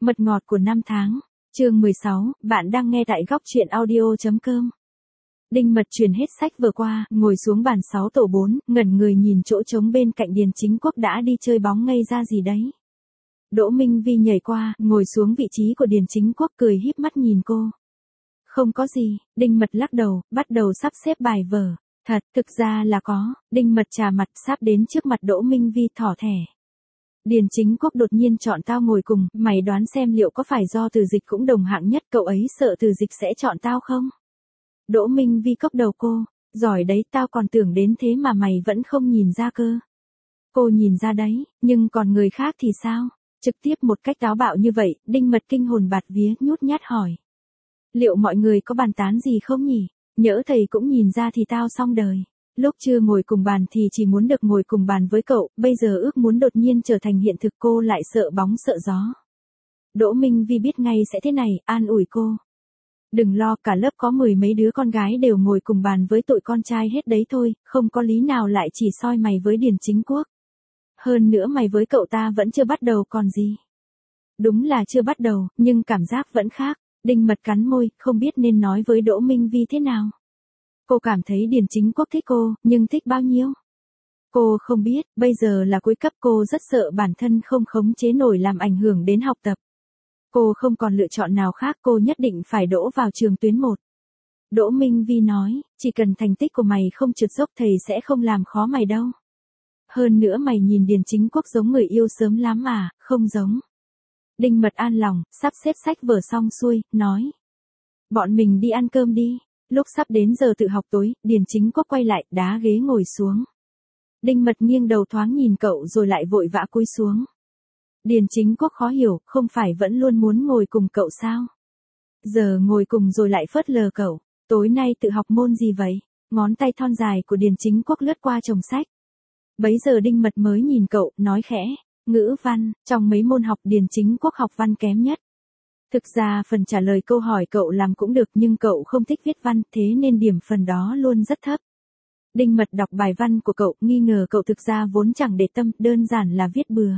Mật ngọt của năm tháng, chương 16, bạn đang nghe tại góc truyện audio.com. Đinh Mật truyền hết sách vừa qua, ngồi xuống bàn 6 tổ 4, ngẩn người nhìn chỗ trống bên cạnh Điền Chính Quốc đã đi chơi bóng ngây ra gì đấy. Đỗ Minh Vi nhảy qua, ngồi xuống vị trí của Điền Chính Quốc cười híp mắt nhìn cô. Không có gì, Đinh Mật lắc đầu, bắt đầu sắp xếp bài vở. Thật, thực ra là có, Đinh Mật trà mặt sắp đến trước mặt Đỗ Minh Vi thỏ thẻ. Điền Chính Quốc đột nhiên chọn tao ngồi cùng, mày đoán xem liệu có phải do Từ Dịch cũng đồng hạng nhất cậu ấy sợ Từ Dịch sẽ chọn tao không? Đỗ Minh Vi cốc đầu cô, giỏi đấy tao còn tưởng đến thế mà mày vẫn không nhìn ra cơ. Cô nhìn ra đấy, nhưng còn người khác thì sao? Trực tiếp một cách táo bạo như vậy, Đinh Mật kinh hồn bạt vía nhút nhát hỏi. Liệu mọi người có bàn tán gì không nhỉ? Nhỡ thầy cũng nhìn ra thì tao xong đời. Lúc chưa ngồi cùng bàn thì chỉ muốn được ngồi cùng bàn với cậu, bây giờ ước muốn đột nhiên trở thành hiện thực cô lại sợ bóng sợ gió. Đỗ Minh Vi biết ngay sẽ thế này, an ủi cô. Đừng lo, cả lớp có 10 mấy đứa con gái đều ngồi cùng bàn với tụi con trai hết đấy thôi, không có lý nào lại chỉ soi mày với Điền Chính Quốc. Hơn nữa mày với cậu ta vẫn chưa bắt đầu còn gì. Đúng là chưa bắt đầu, nhưng cảm giác vẫn khác. Đinh Mật cắn môi, không biết nên nói với Đỗ Minh Vi thế nào. Cô cảm thấy Điền Chính Quốc thích cô, nhưng thích bao nhiêu? Cô không biết, bây giờ là cuối cấp cô rất sợ bản thân không khống chế nổi làm ảnh hưởng đến học tập. Cô không còn lựa chọn nào khác, cô nhất định phải đỗ vào trường tuyến 1. Đỗ Minh Vi nói, chỉ cần thành tích của mày không trượt dốc thầy sẽ không làm khó mày đâu. Hơn nữa mày nhìn Điền Chính Quốc giống người yêu sớm lắm à, không giống. Đinh Mật an lòng, sắp xếp sách vở xong xuôi, nói. Bọn mình đi ăn cơm đi. Lúc sắp đến giờ tự học tối, Điền Chính Quốc quay lại, đá ghế ngồi xuống. Đinh Mật nghiêng đầu thoáng nhìn cậu rồi lại vội vã cúi xuống. Điền Chính Quốc khó hiểu, không phải vẫn luôn muốn ngồi cùng cậu sao? Giờ ngồi cùng rồi lại phớt lờ cậu. Tối nay tự học môn gì vậy? Ngón tay thon dài của Điền Chính Quốc lướt qua chồng sách. Bấy giờ Đinh Mật mới nhìn cậu, nói khẽ. Ngữ văn, trong mấy môn học Điền Chính Quốc học văn kém nhất. Thực ra phần trả lời câu hỏi cậu làm cũng được nhưng cậu không thích viết văn, thế nên điểm phần đó luôn rất thấp. Đinh Mật đọc bài văn của cậu, nghi ngờ cậu thực ra vốn chẳng để tâm, đơn giản là viết bừa.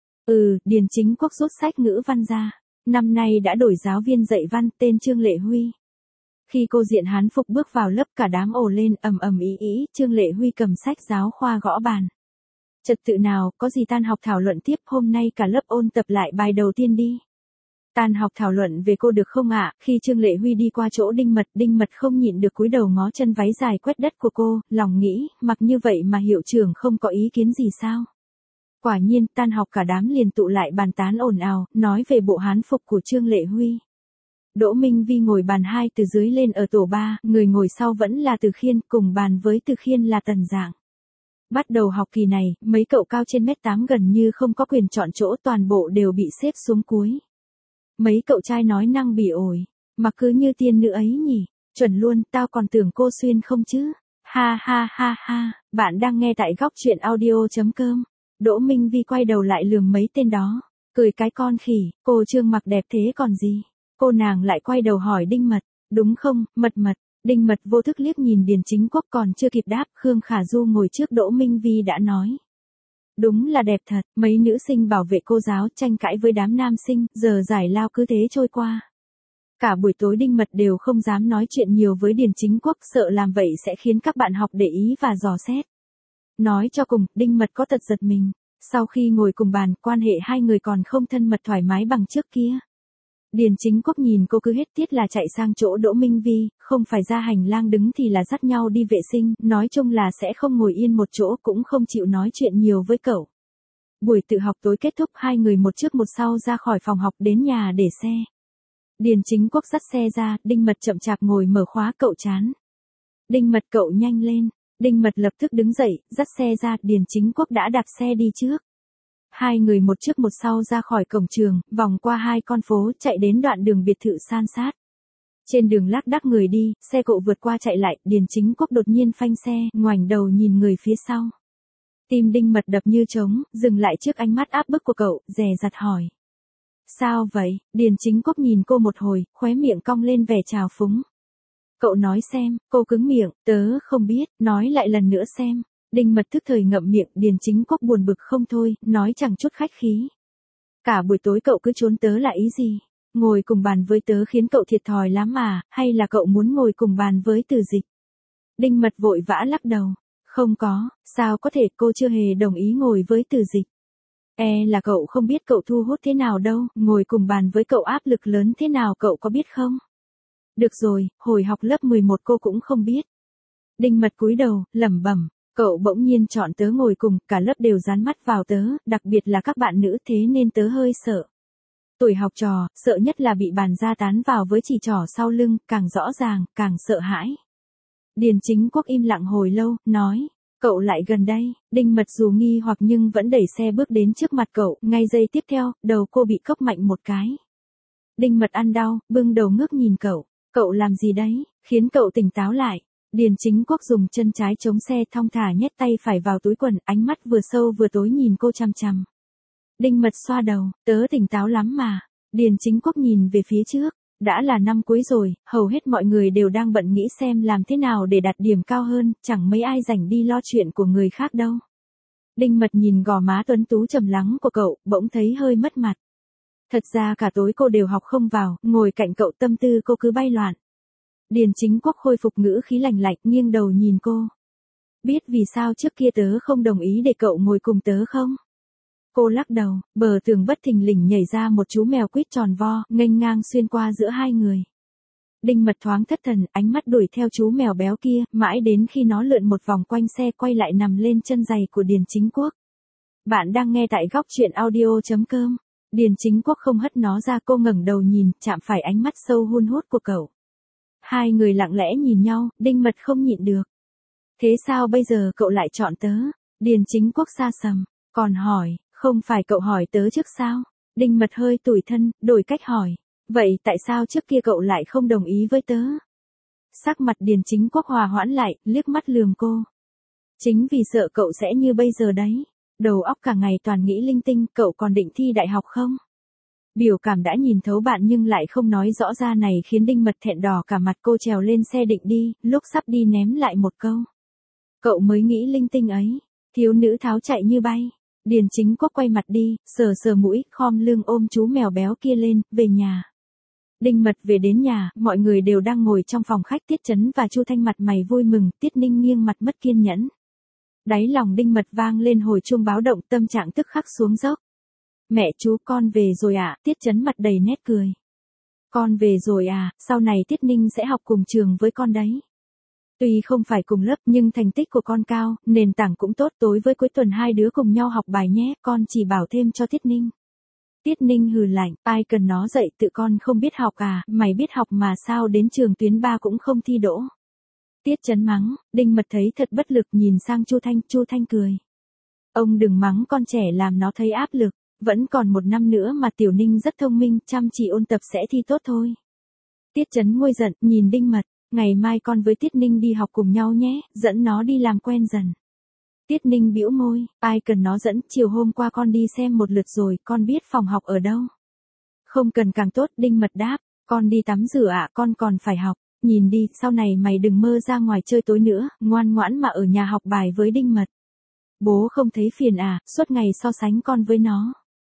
Điền Chính Quốc rút sách ngữ văn ra. Năm nay đã đổi giáo viên dạy văn, tên Trương Lệ Huy. Khi cô diện hán phục bước vào lớp cả đám ồ lên ầm ầm ý, Trương Lệ Huy cầm sách giáo khoa gõ bàn. Trật tự nào, có gì tan học thảo luận tiếp, hôm nay cả lớp ôn tập lại bài đầu tiên đi. Tan học thảo luận về cô được không ạ? Khi Trương Lệ Huy đi qua chỗ Đinh Mật không nhịn được cúi đầu ngó chân váy dài quét đất của cô, lòng nghĩ, mặc như vậy mà hiệu trưởng không có ý kiến gì sao? Quả nhiên, tan học cả đám liền tụ lại bàn tán ồn ào, nói về bộ hán phục của Trương Lệ Huy. Đỗ Minh Vi ngồi bàn 2 từ dưới lên ở tổ 3, người ngồi sau vẫn là Từ Khiên, cùng bàn với Từ Khiên là Tần Dạng. Bắt đầu học kỳ này, mấy cậu cao trên mét 8 gần như không có quyền chọn chỗ, toàn bộ đều bị xếp xuống cuối. Mấy cậu trai nói năng bỉ ổi, mà cứ như tiên nữ ấy nhỉ, chuẩn luôn, tao còn tưởng cô xuyên không chứ. Ha ha ha ha, bạn đang nghe tại góc truyện audio.com. Đỗ Minh Vi quay đầu lại lườm mấy tên đó, cười cái con khỉ, cô Trương mặc đẹp thế còn gì. Cô nàng lại quay đầu hỏi Đinh Mật, đúng không, Mật. Đinh Mật vô thức liếc nhìn Điền Chính Quốc, còn chưa kịp đáp, Khương Khả Du ngồi trước Đỗ Minh Vi đã nói. Đúng là đẹp thật, mấy nữ sinh bảo vệ cô giáo tranh cãi với đám nam sinh, giờ giải lao cứ thế trôi qua. Cả buổi tối Đinh Mật đều không dám nói chuyện nhiều với Điền Chính Quốc, sợ làm vậy sẽ khiến các bạn học để ý và dò xét. Nói cho cùng, Đinh Mật có tật giật mình. Sau khi ngồi cùng bàn, quan hệ hai người còn không thân mật thoải mái bằng trước kia. Điền Chính Quốc nhìn cô cứ hết tiết là chạy sang chỗ Đỗ Minh Vi, không phải ra hành lang đứng thì là dắt nhau đi vệ sinh, nói chung là sẽ không ngồi yên một chỗ, cũng không chịu nói chuyện nhiều với cậu. Buổi tự học tối kết thúc, hai người một trước một sau ra khỏi phòng học đến nhà để xe. Điền Chính Quốc dắt xe ra, Đinh Mật chậm chạp ngồi mở khóa, cậu chán. Đinh Mật cậu nhanh lên. Đinh Mật lập tức đứng dậy, dắt xe ra, Điền Chính Quốc đã đạp xe đi trước. Hai người một trước một sau ra khỏi cổng trường, vòng qua 2 con phố, chạy đến đoạn đường biệt thự san sát. Trên đường lác đác người đi, xe cộ vượt qua chạy lại, Điền Chính Quốc đột nhiên phanh xe, ngoảnh đầu nhìn người phía sau. Tim Đinh Mật đập như trống, dừng lại trước ánh mắt áp bức của cậu, dè dặt hỏi. Sao vậy? Điền Chính Quốc nhìn cô một hồi, khóe miệng cong lên vẻ trào phúng. Cậu nói xem, cô cứng miệng, tớ không biết, nói lại lần nữa xem. Đinh Mật tức thời ngậm miệng, Điền Chính Quốc buồn bực không thôi, nói chẳng chút khách khí. Cả buổi tối cậu cứ trốn tớ là ý gì? Ngồi cùng bàn với tớ khiến cậu thiệt thòi lắm mà, hay là cậu muốn ngồi cùng bàn với Từ Dịch? Đinh Mật vội vã lắc đầu. Không có, sao có thể, cô chưa hề đồng ý ngồi với Từ Dịch. Là cậu không biết cậu thu hút thế nào đâu, ngồi cùng bàn với cậu áp lực lớn thế nào cậu có biết không? Được rồi, hồi học lớp 11 cô cũng không biết. Đinh Mật cúi đầu, lẩm bẩm, cậu bỗng nhiên chọn tớ ngồi cùng, cả lớp đều dán mắt vào tớ, đặc biệt là các bạn nữ, thế nên tớ hơi sợ. Tuổi học trò, sợ nhất là bị bàn ra tán vào với chỉ trỏ sau lưng, càng rõ ràng, càng sợ hãi. Điền Chính Quốc im lặng hồi lâu, nói, cậu lại gần đây. Đinh Mật dù nghi hoặc nhưng vẫn đẩy xe bước đến trước mặt cậu, ngay giây tiếp theo, đầu cô bị cốc mạnh một cái. Đinh Mật ăn đau, bưng đầu ngước nhìn cậu làm gì đấy, khiến cậu tỉnh táo lại. Điền Chính Quốc dùng chân trái chống xe thong thả nhét tay phải vào túi quần, ánh mắt vừa sâu vừa tối nhìn cô chằm chằm. Đinh Mật xoa đầu, tớ tỉnh táo lắm mà. Điền Chính Quốc nhìn về phía trước, đã là năm cuối rồi, hầu hết mọi người đều đang bận nghĩ xem làm thế nào để đạt điểm cao hơn, chẳng mấy ai rảnh đi lo chuyện của người khác đâu. Đinh Mật nhìn gò má tuấn tú trầm lắng của cậu, bỗng thấy hơi mất mặt. Thật ra cả tối cô đều học không vào, ngồi cạnh cậu tâm tư cô cứ bay loạn. Điền Chính Quốc khôi phục ngữ khí lạnh lạnh, nghiêng đầu nhìn cô. Biết vì sao trước kia tớ không đồng ý để cậu ngồi cùng tớ không? Cô lắc đầu, bờ tường bất thình lình nhảy ra một chú mèo quýt tròn vo, nghênh ngang xuyên qua giữa hai người. Đinh Mật thoáng thất thần, ánh mắt đuổi theo chú mèo béo kia, mãi đến khi nó lượn một vòng quanh xe quay lại nằm lên chân giày của Điền Chính Quốc. Bạn đang nghe tại góc truyện audio.com. Điền Chính Quốc không hất nó ra, cô ngẩng đầu nhìn, chạm phải ánh mắt sâu hun hút của cậu. Hai người lặng lẽ nhìn nhau, Đinh Mật không nhịn được. Thế sao bây giờ cậu lại chọn tớ? Điền Chính Quốc xa sầm, còn hỏi, không phải cậu hỏi tớ trước sao? Đinh Mật hơi tủi thân, đổi cách hỏi. Vậy tại sao trước kia cậu lại không đồng ý với tớ? Sắc mặt Điền Chính Quốc hòa hoãn lại, liếc mắt lườm cô. Chính vì sợ cậu sẽ như bây giờ đấy. Đầu óc cả ngày toàn nghĩ linh tinh, cậu còn định thi đại học không? Biểu cảm đã nhìn thấu bạn nhưng lại không nói rõ ra này khiến Đinh Mật thẹn đỏ cả mặt. Cô trèo lên xe định đi, lúc sắp đi ném lại một câu. Cậu mới nghĩ linh tinh ấy. Thiếu nữ tháo chạy như bay. Điền Chính Quốc quay mặt đi, sờ sờ mũi, khom lưng ôm chú mèo béo kia lên, về nhà. Đinh Mật về đến nhà, mọi người đều đang ngồi trong phòng khách. Tiết Chấn và Chu Thanh mặt mày vui mừng, Tiết Ninh nghiêng mặt mất kiên nhẫn. Đáy lòng Đinh Mật vang lên hồi chuông báo động, tâm trạng tức khắc xuống dốc. Mẹ chú con về rồi ạ, Tiết Chấn mặt đầy nét cười. Con về rồi à, sau này Tiết Ninh sẽ học cùng trường với con đấy. Tuy không phải cùng lớp nhưng thành tích của con cao, nền tảng cũng tốt, tối với cuối tuần hai đứa cùng nhau học bài nhé, con chỉ bảo thêm cho Tiết Ninh. Tiết Ninh hừ lạnh, ai cần nó dạy, tự con không biết học à, mày biết học mà sao đến trường tuyến 3 cũng không thi đỗ. Tiết Chấn mắng, Đinh Mật thấy thật bất lực nhìn sang Chu Thanh cười. Ông đừng mắng con trẻ làm nó thấy áp lực, vẫn còn một năm nữa mà Tiểu Ninh rất thông minh, chăm chỉ ôn tập sẽ thi tốt thôi. Tiết Chấn nguôi giận, nhìn Đinh Mật, ngày mai con với Tiết Ninh đi học cùng nhau nhé, dẫn nó đi làm quen dần. Tiết Ninh bĩu môi, ai cần nó dẫn, chiều hôm qua con đi xem một lượt rồi, con biết phòng học ở đâu. Không cần càng tốt, Đinh Mật đáp, con đi tắm rửa ạ, con còn phải học. Nhìn đi, sau này mày đừng mơ ra ngoài chơi tối nữa, ngoan ngoãn mà ở nhà học bài với Đinh Mật. Bố không thấy phiền à, suốt ngày so sánh con với nó.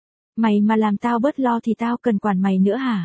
Mày mà làm tao bớt lo thì tao cần quản mày nữa hả?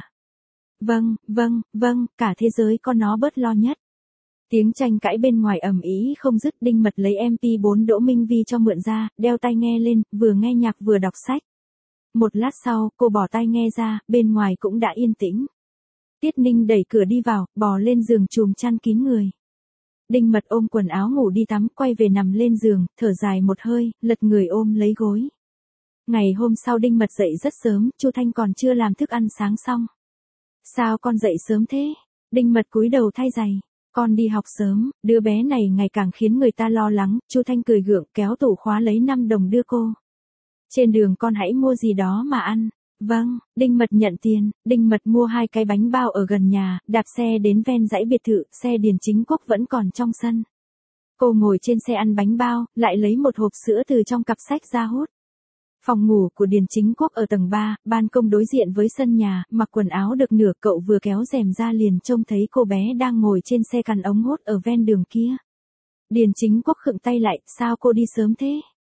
Vâng, cả thế giới con nó bớt lo nhất. Tiếng tranh cãi bên ngoài ầm ĩ không dứt. Đinh Mật lấy MP4 Đỗ Minh Vi cho mượn ra, đeo tai nghe lên, vừa nghe nhạc vừa đọc sách. Một lát sau, cô bỏ tai nghe ra, bên ngoài cũng đã yên tĩnh. Tiết Ninh đẩy cửa đi vào, bò lên giường chùm chăn kín người. Đinh Mật ôm quần áo ngủ đi tắm, quay về nằm lên giường, thở dài một hơi, lật người ôm lấy gối. Ngày hôm sau Đinh Mật dậy rất sớm, Chu Thanh còn chưa làm thức ăn sáng xong. Sao con dậy sớm thế? Đinh Mật cúi đầu thay giày. Con đi học sớm, đứa bé này ngày càng khiến người ta lo lắng. Chu Thanh cười gượng kéo tủ khóa lấy 5 đồng đưa cô. Trên đường con hãy mua gì đó mà ăn. Vâng, Đinh Mật nhận tiền. Đinh Mật mua 2 cái bánh bao ở gần nhà, đạp xe đến ven dãy biệt thự, xe Điền Chính Quốc vẫn còn trong sân. Cô ngồi trên xe ăn bánh bao, lại lấy một hộp sữa từ trong cặp sách ra hút. Phòng ngủ của Điền Chính Quốc ở tầng 3, ban công đối diện với sân nhà, mặc quần áo được nửa, cậu vừa kéo rèm ra liền trông thấy cô bé đang ngồi trên xe cằn ống hút ở ven đường kia. Điền Chính Quốc khựng tay lại, sao cô đi sớm thế?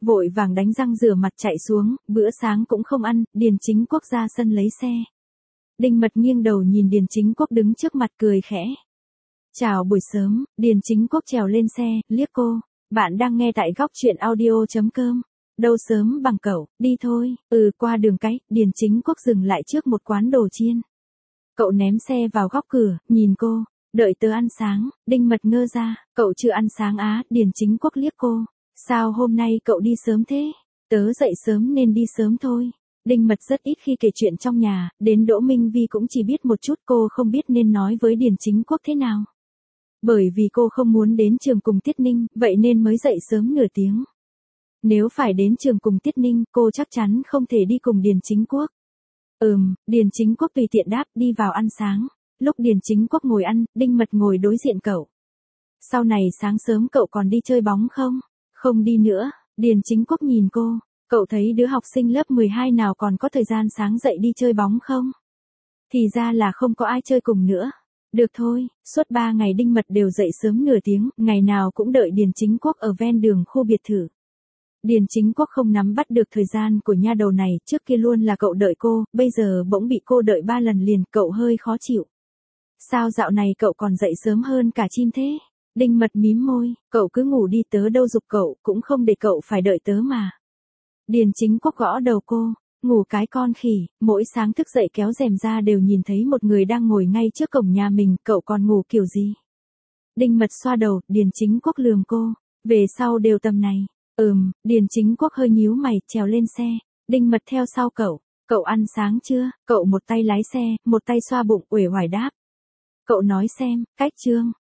vội vàng đánh răng rửa mặt chạy xuống, bữa sáng cũng không ăn, Điền Chính Quốc ra sân lấy xe. Đinh Mật nghiêng đầu nhìn Điền Chính Quốc đứng trước mặt cười khẽ. Chào buổi sớm, Điền Chính Quốc trèo lên xe, liếc cô. Bạn đang nghe tại góc truyện audio.com. Đâu sớm bằng cậu, đi thôi. Qua đường cái, Điền Chính Quốc dừng lại trước một quán đồ chiên. Cậu ném xe vào góc cửa, nhìn cô. Đợi tớ ăn sáng, Đinh Mật ngơ ra. Cậu chưa ăn sáng á, Điền Chính Quốc liếc cô. Sao hôm nay cậu đi sớm thế? Tớ dậy sớm nên đi sớm thôi. Đinh Mật rất ít khi kể chuyện trong nhà, đến Đỗ Minh Vi cũng chỉ biết một chút, cô không biết nên nói với Điền Chính Quốc thế nào. Bởi vì cô không muốn đến trường cùng Tiết Ninh, vậy nên mới dậy sớm nửa tiếng. Nếu phải đến trường cùng Tiết Ninh, cô chắc chắn không thể đi cùng Điền Chính Quốc. Điền Chính Quốc tùy tiện đáp, đi vào ăn sáng. Lúc Điền Chính Quốc ngồi ăn, Đinh Mật ngồi đối diện cậu. Sau này sáng sớm cậu còn đi chơi bóng không? Không đi nữa, Điền Chính Quốc nhìn cô. Cậu thấy đứa học sinh lớp 12 nào còn có thời gian sáng dậy đi chơi bóng không? Thì ra là không có ai chơi cùng nữa. Được thôi, suốt 3 ngày Đinh Mật đều dậy sớm nửa tiếng, ngày nào cũng đợi Điền Chính Quốc ở ven đường khu biệt thự. Điền Chính Quốc không nắm bắt được thời gian của nha đầu này, trước kia luôn là cậu đợi cô, bây giờ bỗng bị cô đợi 3 lần liền, cậu hơi khó chịu. Sao dạo này cậu còn dậy sớm hơn cả chim thế? Đinh Mật mím môi, cậu cứ ngủ đi, tớ đâu giục cậu, cũng không để cậu phải đợi tớ mà. Điền Chính Quốc gõ đầu cô, ngủ cái con khỉ, mỗi sáng thức dậy kéo rèm ra đều nhìn thấy một người đang ngồi ngay trước cổng nhà mình, cậu còn ngủ kiểu gì? Đinh Mật xoa đầu, Điền Chính Quốc lườm cô, về sau đều tầm này. Điền Chính Quốc hơi nhíu mày, trèo lên xe, Đinh Mật theo sau cậu ăn sáng chưa? Cậu một tay lái xe, một tay xoa bụng, uể oải đáp. Cậu nói xem, cách chương,